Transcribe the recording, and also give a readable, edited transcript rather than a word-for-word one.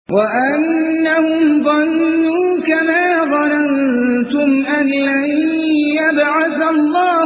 وأنهم ظنوا كما ظننتم أن لن يبعث الله